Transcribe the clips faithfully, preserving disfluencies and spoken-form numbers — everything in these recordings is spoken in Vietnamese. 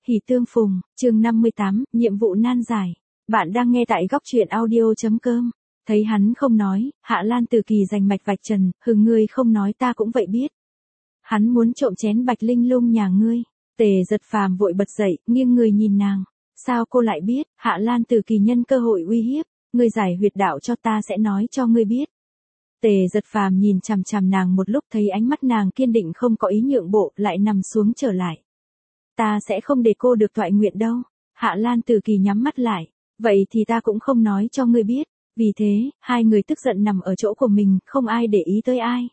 Hỉ tương phùng, chương năm mươi tám, nhiệm vụ nan giải. Bạn đang nghe tại góc truyện audio.com. Thấy hắn không nói, Hạ Lan Từ Kỳ rành mạch vạch trần, hừ ngươi không nói ta cũng vậy biết. Hắn muốn trộm chén bạch linh lung nhà ngươi. Tề Giật Phàm vội bật dậy, nghiêng người nhìn nàng. Sao cô lại biết? Hạ Lan Từ Kỳ nhân cơ hội uy hiếp. Ngươi giải huyệt đạo cho ta sẽ nói cho ngươi biết. Tề Giật Phàm nhìn chằm chằm nàng một lúc thấy ánh mắt nàng kiên định không có ý nhượng bộ, lại nằm xuống trở lại. Ta sẽ không để cô được toại nguyện đâu. Hạ Lan Từ Kỳ nhắm mắt lại. Vậy thì ta cũng không nói cho ngươi biết. Vì thế, hai người tức giận nằm ở chỗ của mình, không ai để ý tới ai.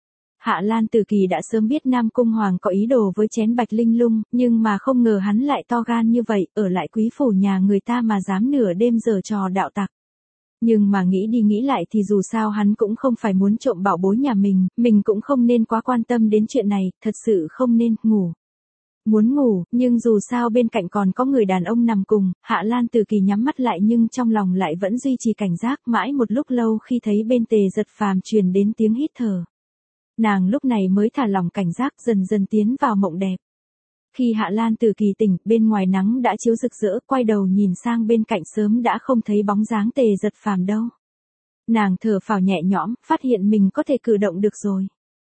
Hạ Lan Từ Kỳ đã sớm biết Nam Cung Hoàng có ý đồ với chén bạch linh lung, nhưng mà không ngờ hắn lại to gan như vậy, ở lại quý phủ nhà người ta mà dám nửa đêm giở trò đạo tặc. Nhưng mà nghĩ đi nghĩ lại thì dù sao hắn cũng không phải muốn trộm bảo bối nhà mình, mình cũng không nên quá quan tâm đến chuyện này, thật sự không nên ngủ. Muốn ngủ, nhưng dù sao bên cạnh còn có người đàn ông nằm cùng, Hạ Lan Từ Kỳ nhắm mắt lại nhưng trong lòng lại vẫn duy trì cảnh giác mãi một lúc lâu khi thấy bên Tề Giật Phàm truyền đến tiếng hít thở. Nàng lúc này mới thả lỏng cảnh giác dần dần tiến vào mộng đẹp. Khi Hạ Lan Từ Kỳ tỉnh, bên ngoài nắng đã chiếu rực rỡ, quay đầu nhìn sang bên cạnh sớm đã không thấy bóng dáng Tề Giật Phàm đâu. Nàng thở phào nhẹ nhõm, phát hiện mình có thể cử động được rồi.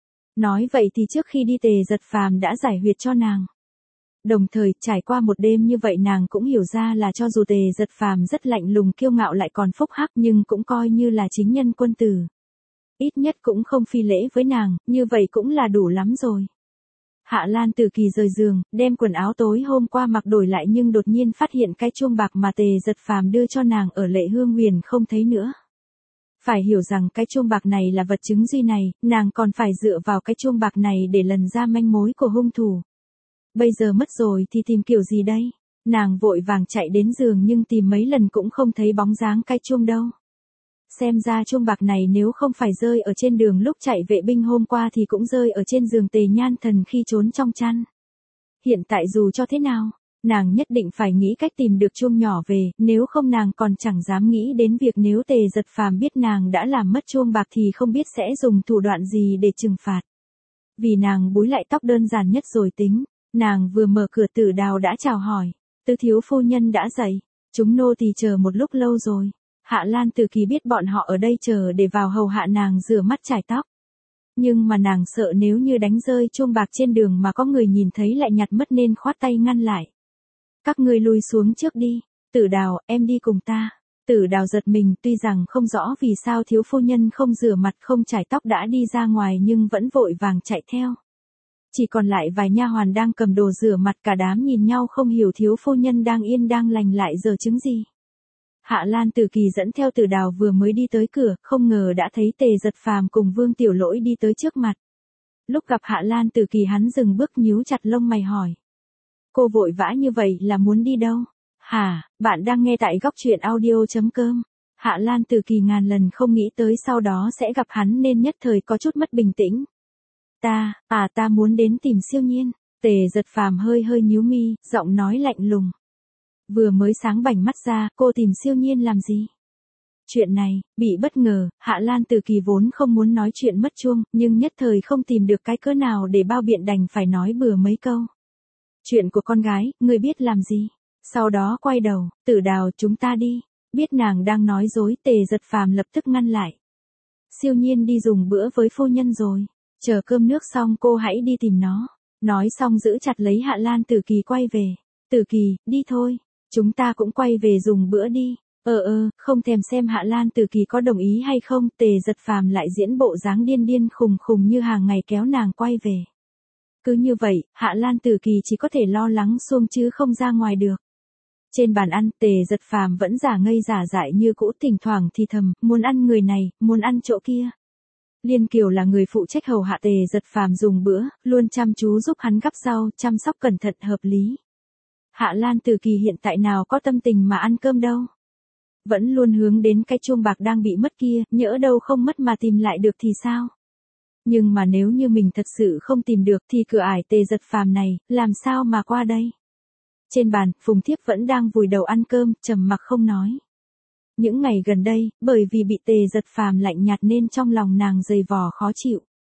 Nói vậy thì trước khi đi Tề Giật Phàm đã giải huyệt cho nàng. Đồng thời, trải qua một đêm như vậy nàng cũng hiểu ra là cho dù Tề Giật Phàm rất lạnh lùng kiêu ngạo lại còn phúc hắc nhưng cũng coi như là chính nhân quân tử. Ít nhất cũng không phi lễ với nàng, như vậy cũng là đủ lắm rồi. Hạ Lan Từ Kỳ rời giường, đem quần áo tối hôm qua mặc đổi lại nhưng đột nhiên phát hiện cái chuông bạc mà Tề Giật Phàm đưa cho nàng ở Lệ Hương Huyền không thấy nữa. Phải hiểu rằng cái chuông bạc này là vật chứng duy này, nàng còn phải dựa vào cái chuông bạc này để lần ra manh mối của hung thủ. Bây giờ mất rồi thì tìm kiểu gì đây? Nàng vội vàng chạy đến giường nhưng tìm mấy lần cũng không thấy bóng dáng cái chuông đâu. Xem ra chuông bạc này nếu không phải rơi ở trên đường lúc chạy vệ binh hôm qua thì cũng rơi ở trên giường Tề Nhan Thần khi trốn trong chăn. Hiện tại dù cho thế nào, nàng nhất định phải nghĩ cách tìm được chuông nhỏ về, nếu không nàng còn chẳng dám nghĩ đến việc nếu Tề Giật Phàm biết nàng đã làm mất chuông bạc thì không biết sẽ dùng thủ đoạn gì để trừng phạt. Vì nàng búi lại tóc đơn giản nhất rồi tính. Nàng vừa mở cửa Tử Đào đã chào hỏi, Tư thiếu phu nhân đã dậy, chúng nô tỳ chờ một lúc lâu rồi. Hạ Lan Từ Kỳ biết bọn họ ở đây chờ để vào hầu hạ nàng rửa mắt chải tóc. Nhưng mà nàng sợ nếu như đánh rơi chuông bạc trên đường mà có người nhìn thấy lại nhặt mất nên khoát tay ngăn lại. Các ngươi lui xuống trước đi, Tử Đào, em đi cùng ta. Tử Đào giật mình, tuy rằng không rõ vì sao thiếu phu nhân không rửa mặt không chải tóc đã đi ra ngoài nhưng vẫn vội vàng chạy theo. Chỉ còn lại vài nha hoàn đang cầm đồ rửa mặt, cả đám nhìn nhau không hiểu thiếu phu nhân đang yên đang lành lại giờ chứng gì. Hạ Lan Từ Kỳ dẫn theo Tử Đào vừa mới đi tới cửa, không ngờ đã thấy Tề Giật Phàm cùng Vương Tiểu Lỗi đi tới trước mặt. Lúc gặp Hạ Lan Từ Kỳ hắn dừng bước nhíu chặt lông mày hỏi. Cô vội vã như vậy là muốn đi đâu? Hả, bạn đang nghe tại góc truyện audio.com. Hạ Lan Từ Kỳ ngàn lần không nghĩ tới sau đó sẽ gặp hắn nên nhất thời có chút mất bình tĩnh. Ta, à ta muốn đến tìm Siêu Nhiên. Tề Giật Phàm hơi hơi nhíu mi, giọng nói lạnh lùng. Vừa mới sáng bảnh mắt ra, cô tìm Siêu Nhiên làm gì? Chuyện này, bị bất ngờ, Hạ Lan Từ Kỳ vốn không muốn nói chuyện mất chuông, nhưng nhất thời không tìm được cái cớ nào để bao biện đành phải nói bừa mấy câu. Chuyện của con gái, người biết làm gì? Sau đó quay đầu, Tử Đào, chúng ta đi. Biết nàng đang nói dối, Tề Giật Phàm lập tức ngăn lại. Siêu Nhiên đi dùng bữa với phu nhân rồi. Chờ cơm nước xong cô hãy đi tìm nó. Nói xong giữ chặt lấy Hạ Lan Từ Kỳ quay về. Từ Kỳ, đi thôi. Chúng ta cũng quay về dùng bữa đi. Ờ ơ, không thèm xem Hạ Lan Từ Kỳ có đồng ý hay không. Tề Giật Phàm lại diễn bộ dáng điên điên khùng khùng như hàng ngày kéo nàng quay về. Cứ như vậy, Hạ Lan Từ Kỳ chỉ có thể lo lắng xuông chứ không ra ngoài được. Trên bàn ăn, Tề Giật Phàm vẫn giả ngây giả dại như cũ, thỉnh thoảng thì thầm, muốn ăn người này, muốn ăn chỗ kia. Liên Kiều là người phụ trách hầu hạ Tề Giật Phàm dùng bữa, luôn chăm chú giúp hắn gắp rau, chăm sóc cẩn thận hợp lý. Hạ Lan Từ Kỳ hiện tại nào có tâm tình mà ăn cơm đâu. Vẫn luôn hướng đến cái chuông bạc đang bị mất kia, nhỡ đâu không mất mà tìm lại được thì sao? Nhưng mà nếu như mình thật sự không tìm được thì cửa ải Tề Giật Phàm này, làm sao mà qua đây? Trên bàn, Phùng Thiếp vẫn đang vùi đầu ăn cơm, trầm mặc không nói. Những ngày gần đây, bởi vì bị Tề Giật Phàm lạnh nhạt nên trong lòng nàng dày vò khó chịu.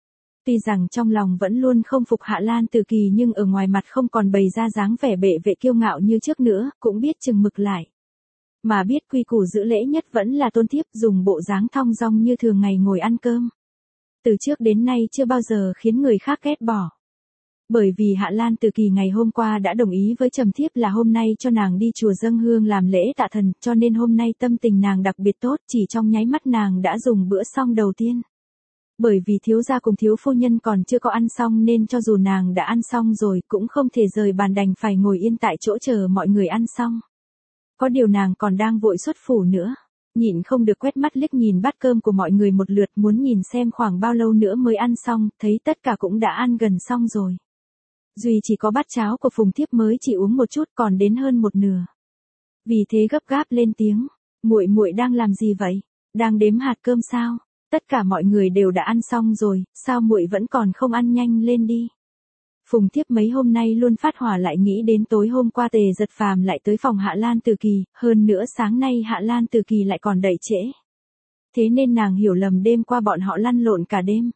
Tuy rằng trong lòng vẫn luôn không phục Hạ Lan Từ Kỳ nhưng ở ngoài mặt không còn bày ra dáng vẻ bệ vệ kiêu ngạo như trước nữa, cũng biết chừng mực lại. Mà biết quy củ giữ lễ nhất vẫn là Tôn Thiếp dùng bộ dáng thong dong như thường ngày ngồi ăn cơm. Từ trước đến nay chưa bao giờ khiến người khác ghét bỏ. Bởi vì Hạ Lan Từ Kỳ ngày hôm qua đã đồng ý với Trầm Thiếp là hôm nay cho nàng đi chùa dâng hương làm lễ tạ thần, cho nên hôm nay tâm tình nàng đặc biệt tốt, chỉ trong nháy mắt nàng đã dùng bữa xong đầu tiên. Bởi vì thiếu gia cùng thiếu phu nhân còn chưa có ăn xong nên cho dù nàng đã ăn xong rồi cũng không thể rời bàn đành phải ngồi yên tại chỗ chờ mọi người ăn xong. Có điều nàng còn đang vội xuất phủ nữa. Nhịn không được quét mắt liếc nhìn bát cơm của mọi người một lượt muốn nhìn xem khoảng bao lâu nữa mới ăn xong, thấy tất cả cũng đã ăn gần xong rồi. Duy chỉ có bát cháo của Phùng Thiếp mới chỉ uống một chút còn đến hơn một nửa. Vì thế gấp gáp lên tiếng, muội muội đang làm gì vậy? Đang đếm hạt cơm sao? Tất cả mọi người đều đã ăn xong rồi, sao muội vẫn còn không ăn nhanh lên đi? Phùng Thiếp mấy hôm nay luôn phát hỏa lại nghĩ đến tối hôm qua Tề Giật Phàm lại tới phòng Hạ Lan Từ Kỳ, hơn nữa sáng nay Hạ Lan Từ Kỳ lại còn đẩy trễ. Thế nên nàng hiểu lầm đêm qua bọn họ lăn lộn cả đêm.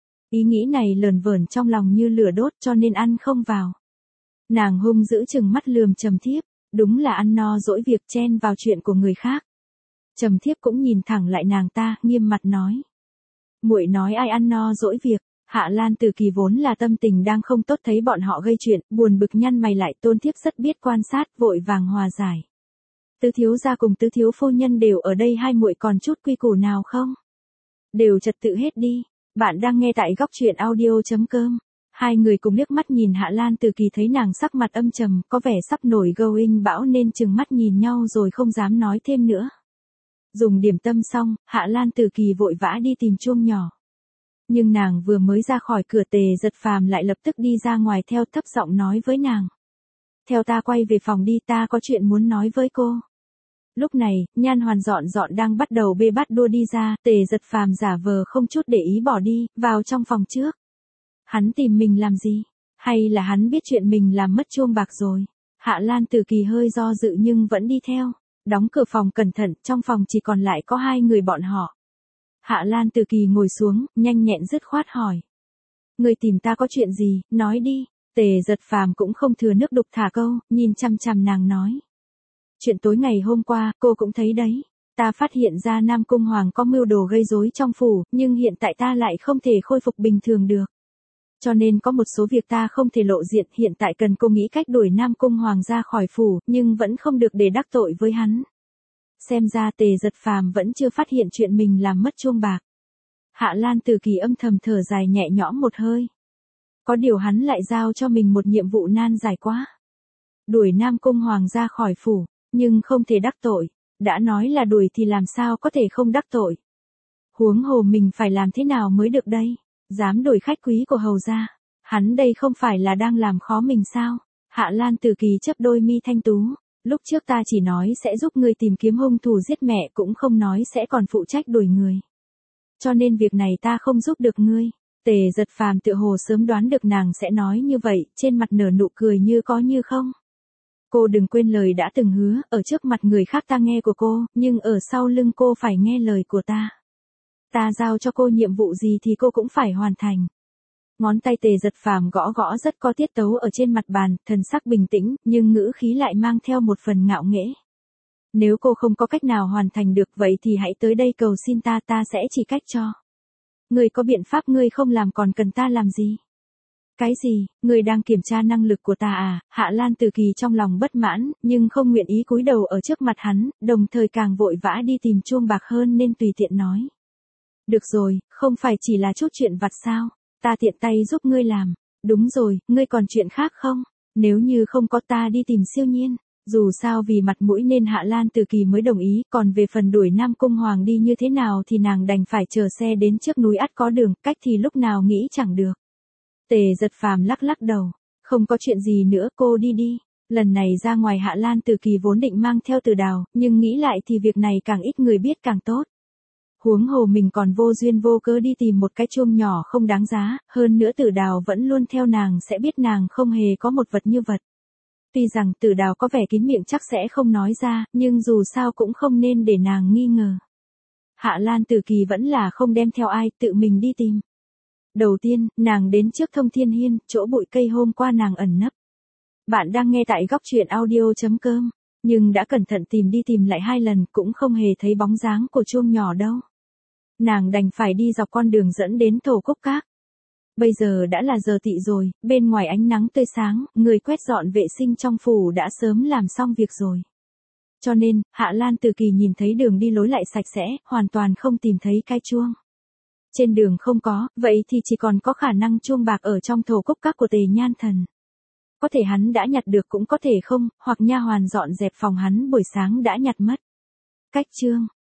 Ý nghĩ này lờn vờn trong lòng như lửa đốt cho nên ăn không vào. Nàng hung dữ chừng mắt lườm Trầm Thiếp, đúng là ăn no dỗi việc chen vào chuyện của người khác. Trầm Thiếp cũng nhìn thẳng lại nàng ta, nghiêm mặt nói. Muội nói ai ăn no dỗi việc? Hạ Lan Từ Kỳ vốn là tâm tình đang không tốt thấy bọn họ gây chuyện, buồn bực nhăn mày lại. Tôn Thiếp rất biết quan sát, vội vàng hòa giải. Tứ thiếu gia cùng tứ thiếu phu nhân đều ở đây, hai muội còn chút quy củ nào không? Đều trật tự hết đi. Bạn đang nghe tại góc truyện audio chấm com. Hai người cùng liếc mắt nhìn Hạ Lan Từ Kỳ thấy nàng sắc mặt âm trầm, có vẻ sắp nổi going bão nên chừng mắt nhìn nhau rồi không dám nói thêm nữa. Dùng điểm tâm xong, Hạ Lan Từ Kỳ vội vã đi tìm chuông nhỏ. Nhưng nàng vừa mới ra khỏi cửa Tề Giật Phàm lại lập tức đi ra ngoài theo thấp giọng nói với nàng. Theo ta quay về phòng đi, ta có chuyện muốn nói với cô. Lúc này, Nhan Hoàn dọn dọn đang bắt đầu bê bát đua đi ra, Tề Giật Phàm giả vờ không chút để ý bỏ đi, vào trong phòng trước. Hắn tìm mình làm gì? Hay là hắn biết chuyện mình làm mất chuông bạc rồi? Hạ Lan Từ Kỳ hơi do dự nhưng vẫn đi theo. Đóng cửa phòng cẩn thận, trong phòng chỉ còn lại có hai người bọn họ. Hạ Lan Từ Kỳ ngồi xuống, nhanh nhẹn dứt khoát hỏi. Người tìm ta có chuyện gì, nói đi. Tề Giật Phàm cũng không thừa nước đục thả câu, nhìn chăm chăm nàng nói. Chuyện tối ngày hôm qua, cô cũng thấy đấy. Ta phát hiện ra Nam Cung Hoàng có mưu đồ gây rối trong phủ, nhưng hiện tại ta lại không thể khôi phục bình thường được. Cho nên có một số việc ta không thể lộ diện, hiện tại cần cô nghĩ cách đuổi Nam Cung Hoàng ra khỏi phủ, nhưng vẫn không được để đắc tội với hắn. Xem ra Tề Giật Phàm vẫn chưa phát hiện chuyện mình làm mất chuông bạc. Hạ Lan Từ Kỳ âm thầm thở dài nhẹ nhõm một hơi. Có điều hắn lại giao cho mình một nhiệm vụ nan giải quá. Đuổi Nam Cung Hoàng ra khỏi phủ, nhưng không thể đắc tội. Đã nói là đuổi thì làm sao có thể không đắc tội. Huống hồ mình phải làm thế nào mới được đây? Dám đuổi khách quý của hầu gia. Hắn đây không phải là đang làm khó mình sao? Hạ Lan Từ Kỳ chớp đôi mi thanh tú. Lúc trước ta chỉ nói sẽ giúp ngươi tìm kiếm hung thủ giết mẹ, cũng không nói sẽ còn phụ trách đuổi người. Cho nên việc này ta không giúp được ngươi. Tề Giật Phàm tựa hồ sớm đoán được nàng sẽ nói như vậy, trên mặt nở nụ cười như có như không. Cô đừng quên lời đã từng hứa, ở trước mặt người khác ta nghe của cô, nhưng ở sau lưng cô phải nghe lời của ta. Ta giao cho cô nhiệm vụ gì thì cô cũng phải hoàn thành. Ngón tay Tề Giật Phàm gõ gõ rất có tiết tấu ở trên mặt bàn, thần sắc bình tĩnh, nhưng ngữ khí lại mang theo một phần ngạo nghễ. Nếu cô không có cách nào hoàn thành được vậy thì hãy tới đây cầu xin ta, ta sẽ chỉ cách cho. Ngươi có biện pháp ngươi không làm còn cần ta làm gì? Cái gì, ngươi đang kiểm tra năng lực của ta à? Hạ Lan Từ Kỳ trong lòng bất mãn, nhưng không nguyện ý cúi đầu ở trước mặt hắn, đồng thời càng vội vã đi tìm chuông bạc hơn nên tùy tiện nói. Được rồi, không phải chỉ là chút chuyện vặt sao? Ta tiện tay giúp ngươi làm. Đúng rồi, ngươi còn chuyện khác không? Nếu như không có ta đi tìm Siêu Nhiên. Dù sao vì mặt mũi nên Hạ Lan Từ Kỳ mới đồng ý, còn về phần đuổi Nam Cung Hoàng đi như thế nào thì nàng đành phải chờ xe đến trước núi ắt có đường, cách thì lúc nào nghĩ chẳng được. Tề Giật Phàm lắc lắc đầu, không có chuyện gì nữa, cô đi đi. Lần này ra ngoài Hạ Lan Từ Kỳ vốn định mang theo Từ Đào, nhưng nghĩ lại thì việc này càng ít người biết càng tốt. Huống hồ mình còn vô duyên vô cớ đi tìm một cái chuông nhỏ không đáng giá, hơn nữa Từ Đào vẫn luôn theo nàng sẽ biết nàng không hề có một vật như vật. Tuy rằng Từ Đào có vẻ kín miệng chắc sẽ không nói ra, nhưng dù sao cũng không nên để nàng nghi ngờ. Hạ Lan Từ Kỳ vẫn là không đem theo ai, tự mình đi tìm. Đầu tiên, nàng đến trước Thông Thiên Hiên, chỗ bụi cây hôm qua nàng ẩn nấp. Bạn đang nghe tại góc truyện audio.com, nhưng đã cẩn thận tìm đi tìm lại hai lần cũng không hề thấy bóng dáng của chuông nhỏ đâu. Nàng đành phải đi dọc con đường dẫn đến Thổ Cốc Các. Bây giờ đã là giờ tỵ rồi, bên ngoài ánh nắng tươi sáng, người quét dọn vệ sinh trong phủ đã sớm làm xong việc rồi. Cho nên, Hạ Lan Từ Kỳ nhìn thấy đường đi lối lại sạch sẽ, hoàn toàn không tìm thấy cái chuông. Trên đường không có, vậy thì chỉ còn có khả năng chuông bạc ở trong Thổ Cốc Các của Tề Nhan Thần. Có thể hắn đã nhặt được cũng có thể không, hoặc nha hoàn dọn dẹp phòng hắn buổi sáng đã nhặt mất. Cách chương